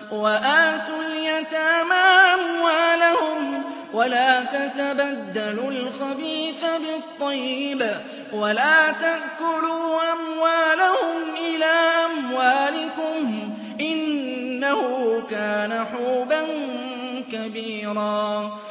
وَآتُوا الْيَتَامَىٰ أَمْوَالَهُمْ وَلَا تَتَبَدَّلُوا الْخَبِيثَ بِالطَّيِّبِ وَلَا تَأْكُلُوا أَمْوَالَهُمْ إِلَىٰ أَمْوَالِكُمْ ۚ إِنَّهُ كَانَ حُوبًا كَبِيرًا